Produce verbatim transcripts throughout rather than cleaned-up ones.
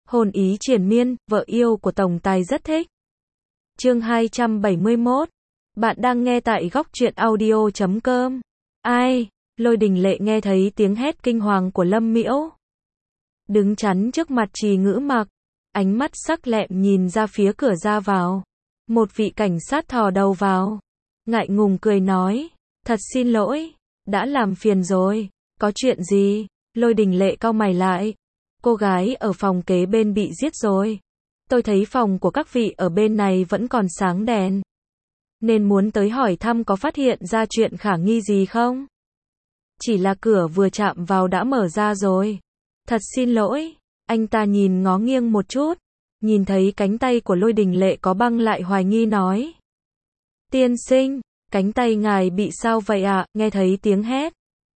Hồn ý triền miên, vợ yêu của tổng tài rất thích. Chương hai trăm bảy mươi mốt. Bạn đang nghe tại góc truyện audio chấm com. Ai? Lôi Đình Lệ nghe thấy tiếng hét kinh hoàng của Lâm Miễu. Đứng chắn trước mặt Trì Ngữ Mặc, ánh mắt sắc lẹm nhìn ra phía cửa ra vào. Một vị cảnh sát thò đầu vào, ngại ngùng cười nói, thật xin lỗi, đã làm phiền rồi, có chuyện gì? Lôi Đình Lệ cau mày lại, cô gái ở phòng kế bên bị giết rồi. Tôi thấy phòng của các vị ở bên này vẫn còn sáng đèn, nên muốn tới hỏi thăm có phát hiện ra chuyện khả nghi gì không? Chỉ là cửa vừa chạm vào đã mở ra rồi. Thật xin lỗi, anh ta nhìn ngó nghiêng một chút, nhìn thấy cánh tay của Lôi Đình Lệ có băng lại hoài nghi nói. Tiên sinh, cánh tay ngài bị sao vậy ạ? Nghe thấy tiếng hét.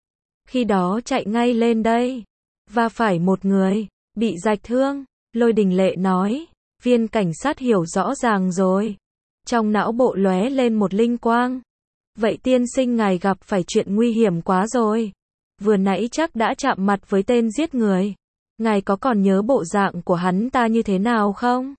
Khi đó chạy ngay lên đây, và phải một người, bị rạch thương. Lôi Đình Lệ nói, viên cảnh sát hiểu rõ ràng rồi. Trong não bộ lóe lên một linh quang. Vậy tiên sinh ngài gặp phải chuyện nguy hiểm quá rồi. Vừa nãy chắc đã chạm mặt với tên giết người. Ngài có còn nhớ bộ dạng của hắn ta như thế nào không?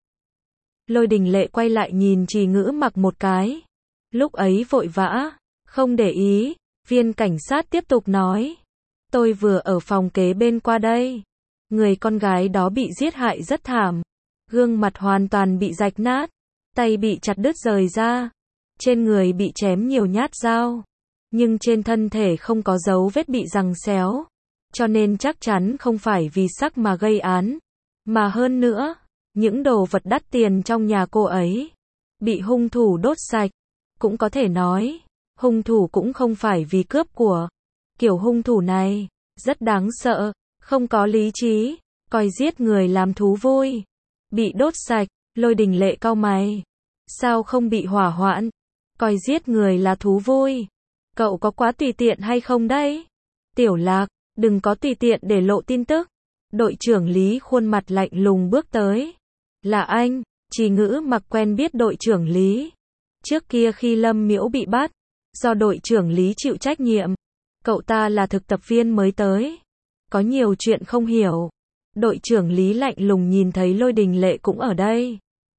Lôi Đình Lệ quay lại nhìn Trì Ngữ Mặc một cái. Lúc ấy vội vã, không để ý, viên cảnh sát tiếp tục nói. Tôi vừa ở phòng kế bên qua đây. Người con gái đó bị giết hại rất thảm. Gương mặt hoàn toàn bị rạch nát. Tay bị chặt đứt rời ra. Trên người bị chém nhiều nhát dao. Nhưng trên thân thể không có dấu vết bị giằng xéo. Cho nên chắc chắn không phải vì sắc mà gây án. Mà hơn nữa, những đồ vật đắt tiền trong nhà cô ấy bị hung thủ đốt sạch. Cũng có thể nói, hung thủ cũng không phải vì cướp của. Kiểu hung thủ này rất đáng sợ, không có lý trí, coi giết người làm thú vui. Bị đốt sạch, Lôi Đình Lệ cau mày. Sao không bị hỏa hoãn? Coi giết người là thú vui. Cậu có quá tùy tiện hay không đấy? Tiểu Lạc, đừng có tùy tiện để lộ tin tức. Đội trưởng Lý khuôn mặt lạnh lùng bước tới. Là anh? Trì Ngữ Mặc quen biết đội trưởng Lý. Trước kia khi Lâm Miễu bị bắt, do đội trưởng Lý chịu trách nhiệm. Cậu ta là thực tập viên mới tới. Có nhiều chuyện không hiểu. Đội trưởng Lý lạnh lùng nhìn thấy Lôi Đình Lệ cũng ở đây.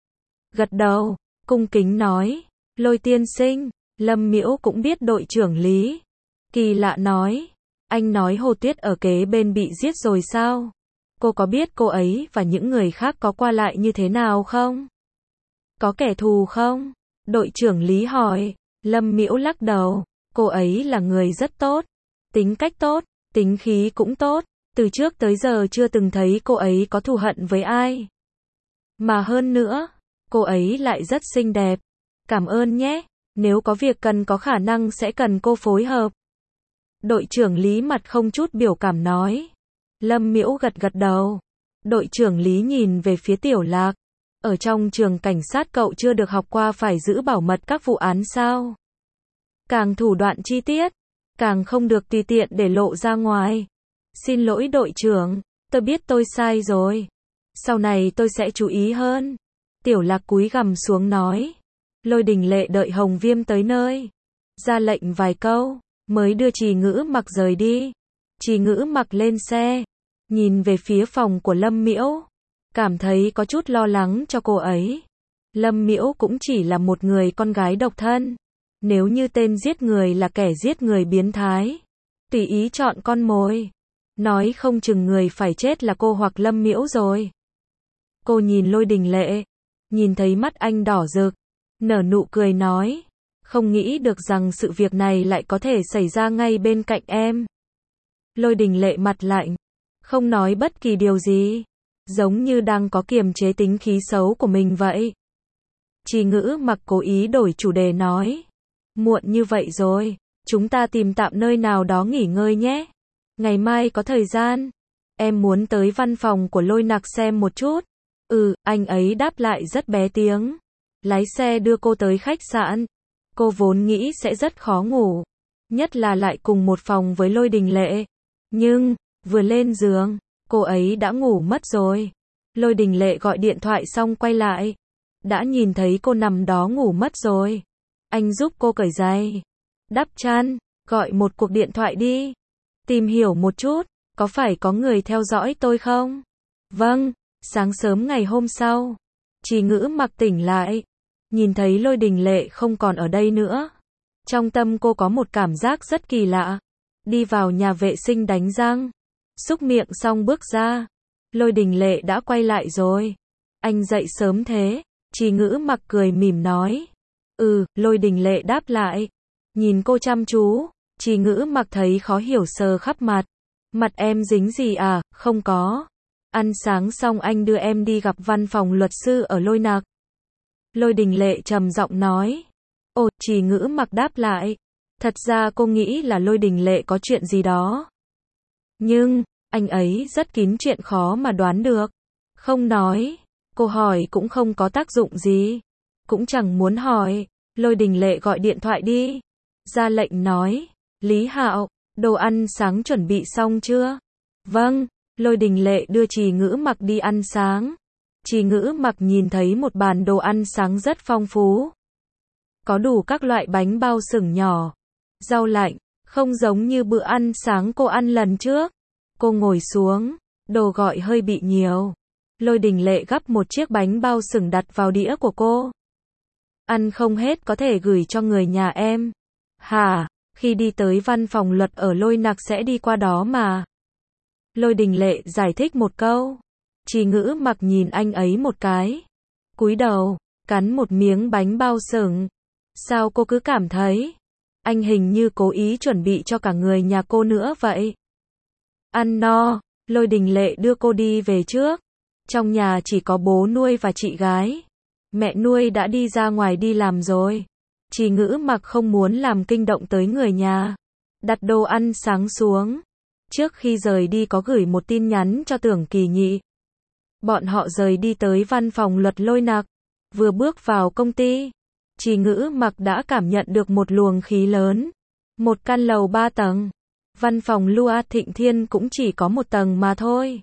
Gật đầu, cung kính nói. Lôi tiên sinh, Lâm Miễu cũng biết đội trưởng Lý. Kỳ lạ nói. Anh nói Hồ Tuyết ở kế bên bị giết rồi sao? Cô có biết cô ấy và những người khác có qua lại như thế nào không? Có kẻ thù không? Đội trưởng Lý hỏi. Lâm Miễu lắc đầu. Cô ấy là người rất tốt. Tính cách tốt, tính khí cũng tốt. Từ trước tới giờ chưa từng thấy cô ấy có thù hận với ai. Mà hơn nữa, cô ấy lại rất xinh đẹp. Cảm ơn nhé. Nếu có việc cần có khả năng sẽ cần cô phối hợp. Đội trưởng Lý mặt không chút biểu cảm nói. Lâm Miễu gật gật đầu. Đội trưởng Lý nhìn về phía Tiểu Lạc. Ở trong trường cảnh sát cậu chưa được học qua phải giữ bảo mật các vụ án sao? Càng thủ đoạn chi tiết, càng không được tùy tiện để lộ ra ngoài. Xin lỗi đội trưởng, tôi biết tôi sai rồi. Sau này tôi sẽ chú ý hơn. Tiểu Lạc cúi gằm xuống nói. Lôi Đình Lệ đợi Hồng Viêm tới nơi, ra lệnh vài câu, mới đưa Trì Ngữ Mặc rời đi. Trì Ngữ Mặc lên xe, nhìn về phía phòng của Lâm Miễu, cảm thấy có chút lo lắng cho cô ấy. Lâm Miễu cũng chỉ là một người con gái độc thân. Nếu như tên giết người là kẻ giết người biến thái, tùy ý chọn con mồi, nói không chừng người phải chết là cô hoặc Lâm Miễu rồi. Cô nhìn Lôi Đình Lệ, nhìn thấy mắt anh đỏ rực, nở nụ cười nói, không nghĩ được rằng sự việc này lại có thể xảy ra ngay bên cạnh em. Lôi Đình Lệ mặt lạnh, không nói bất kỳ điều gì, giống như đang có kiềm chế tính khí xấu của mình vậy. Trì Ngữ Mặc cố ý đổi chủ đề nói, muộn như vậy rồi, chúng ta tìm tạm nơi nào đó nghỉ ngơi nhé. Ngày mai có thời gian, em muốn tới văn phòng của Lôi Nặc xem một chút. Ừ, anh ấy đáp lại rất bé tiếng. Lái xe đưa cô tới khách sạn. Cô vốn nghĩ sẽ rất khó ngủ, nhất là lại cùng một phòng với Lôi Đình Lệ. Nhưng, vừa lên giường, cô ấy đã ngủ mất rồi. Lôi Đình Lệ gọi điện thoại xong quay lại, đã nhìn thấy cô nằm đó ngủ mất rồi. Anh giúp cô cởi giày, đắp chăn, gọi một cuộc điện thoại đi. Tìm hiểu một chút, có phải có người theo dõi tôi không? Vâng, Sáng sớm ngày hôm sau, Trì Ngữ Mặc tỉnh lại, nhìn thấy Lôi Đình Lệ không còn ở đây nữa. Trong tâm cô có một cảm giác rất kỳ lạ. Đi vào nhà vệ sinh đánh răng, xúc miệng xong bước ra. Lôi Đình Lệ đã quay lại rồi. Anh dậy sớm thế? Trì Ngữ Mặc cười mỉm nói. Ừ, Lôi Đình Lệ đáp lại. Nhìn cô chăm chú, Trì Ngữ Mặc thấy khó hiểu sờ khắp mặt. Mặt em dính gì à? Không có. Ăn sáng xong anh đưa em đi gặp văn phòng luật sư ở Lôi Nặc. Lôi Đình Lệ trầm giọng nói. Ồ, Trì Ngữ Mặc đáp lại. Thật ra cô nghĩ là Lôi Đình Lệ có chuyện gì đó. Nhưng, anh ấy rất kín chuyện khó mà đoán được. Không nói, cô hỏi cũng không có tác dụng gì. Cũng chẳng muốn hỏi. Lôi Đình Lệ gọi điện thoại đi. Ra lệnh nói. Lý Hạo, đồ ăn sáng chuẩn bị xong chưa? Vâng. Lôi Đình Lệ đưa Trì Ngữ Mặc đi ăn sáng. Trì Ngữ Mặc nhìn thấy một bàn đồ ăn sáng rất phong phú. Có đủ các loại bánh bao sừng nhỏ, rau lạnh, không giống như bữa ăn sáng cô ăn lần trước. Cô ngồi xuống, đồ gọi hơi bị nhiều. Lôi Đình Lệ gắp một chiếc bánh bao sừng đặt vào đĩa của cô. Ăn không hết có thể gửi cho người nhà em. Hả? Khi đi tới văn phòng luật ở Lôi Nặc sẽ đi qua đó mà. Lôi Đình Lệ giải thích một câu. Trì Ngữ Mặc nhìn anh ấy một cái. Cúi đầu, cắn một miếng bánh bao sừng. Sao cô cứ cảm thấy anh hình như cố ý chuẩn bị cho cả người nhà cô nữa vậy? Ăn no, Lôi Đình Lệ đưa cô đi về trước. Trong nhà chỉ có bố nuôi và chị gái. Mẹ nuôi đã đi ra ngoài đi làm rồi. Trì Ngữ Mặc không muốn làm kinh động tới người nhà. Đặt đồ ăn sáng xuống. Trước khi rời đi có gửi một tin nhắn cho Tưởng Kỳ Nhị. Bọn họ rời đi tới văn phòng luật Lôi Nặc. Vừa bước vào công ty, Trì Ngữ Mặc đã cảm nhận được một luồng khí lớn. Một căn lầu ba tầng. Văn phòng Lua Thịnh Thiên cũng chỉ có một tầng mà thôi.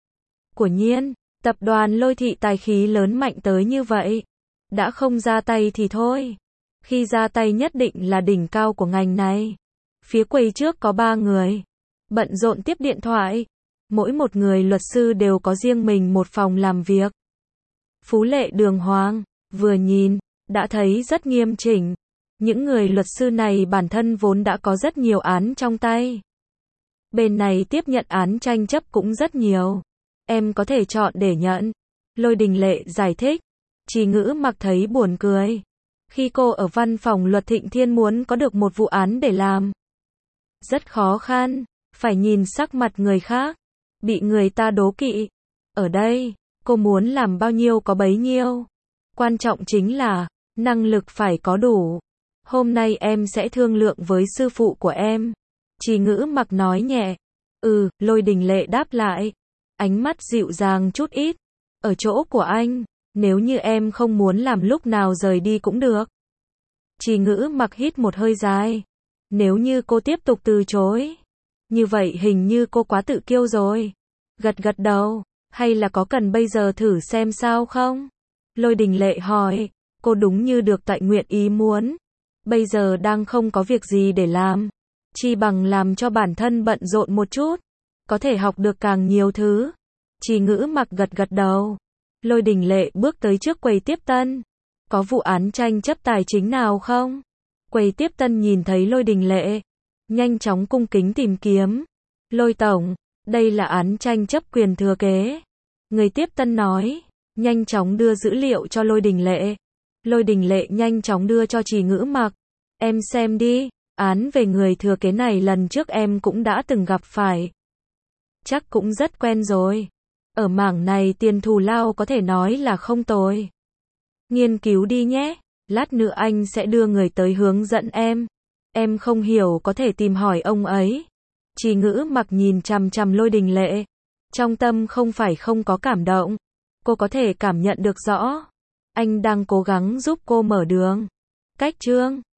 Quả nhiên, tập đoàn Lôi Thị tài khí lớn mạnh tới như vậy. Đã không ra tay thì thôi. Khi ra tay nhất định là đỉnh cao của ngành này. Phía quầy trước có ba người. Bận rộn tiếp điện thoại. Mỗi một người luật sư đều có riêng mình một phòng làm việc. Phú lệ đường hoàng, vừa nhìn, đã thấy rất nghiêm chỉnh. Những người luật sư này bản thân vốn đã có rất nhiều án trong tay. Bên này tiếp nhận án tranh chấp cũng rất nhiều. Em có thể chọn để nhận. Lôi Đình Lệ giải thích. Trì Ngữ Mặc thấy buồn cười. Khi cô ở văn phòng luật Thịnh Thiên muốn có được một vụ án để làm, rất khó khăn. Phải nhìn sắc mặt người khác. Bị người ta đố kỵ. Ở đây, cô muốn làm bao nhiêu có bấy nhiêu. Quan trọng chính là, năng lực phải có đủ. Hôm nay em sẽ thương lượng với sư phụ của em. Trì Ngữ Mặc nói nhẹ. Ừ, Lôi Đình Lệ đáp lại. Ánh mắt dịu dàng chút ít. Ở chỗ của anh, nếu như em không muốn làm lúc nào rời đi cũng được. Trì Ngữ Mặc hít một hơi dài. Nếu như cô tiếp tục từ chối, như vậy hình như cô quá tự kiêu rồi. Gật gật đầu. Hay là có cần bây giờ thử xem sao không? Lôi Đình Lệ hỏi. Cô đúng như được tại nguyện ý muốn. Bây giờ đang không có việc gì để làm. Chi bằng làm cho bản thân bận rộn một chút. Có thể học được càng nhiều thứ. Trì Ngữ Mặc gật gật đầu. Lôi Đình Lệ bước tới trước quầy tiếp tân. Có vụ án tranh chấp tài chính nào không? Quầy tiếp tân nhìn thấy Lôi Đình Lệ. Nhanh chóng cung kính tìm kiếm. Lôi tổng, đây là án tranh chấp quyền thừa kế. Người tiếp tân nói. Nhanh chóng đưa dữ liệu cho Lôi Đình Lệ. Lôi Đình Lệ nhanh chóng đưa cho Trì Ngữ Mặc. Em xem đi, án về người thừa kế này lần trước em cũng đã từng gặp phải. Chắc cũng rất quen rồi. Ở mảng này tiền thù lao có thể nói là không tồi. Nghiên cứu đi nhé, lát nữa anh sẽ đưa người tới hướng dẫn em. Em không hiểu có thể tìm hỏi ông ấy. Trì Ngữ Mặc nhìn chằm chằm Lôi Đình Lệ. Trong tâm không phải không có cảm động. Cô có thể cảm nhận được rõ. Anh đang cố gắng giúp cô mở đường. Cách chương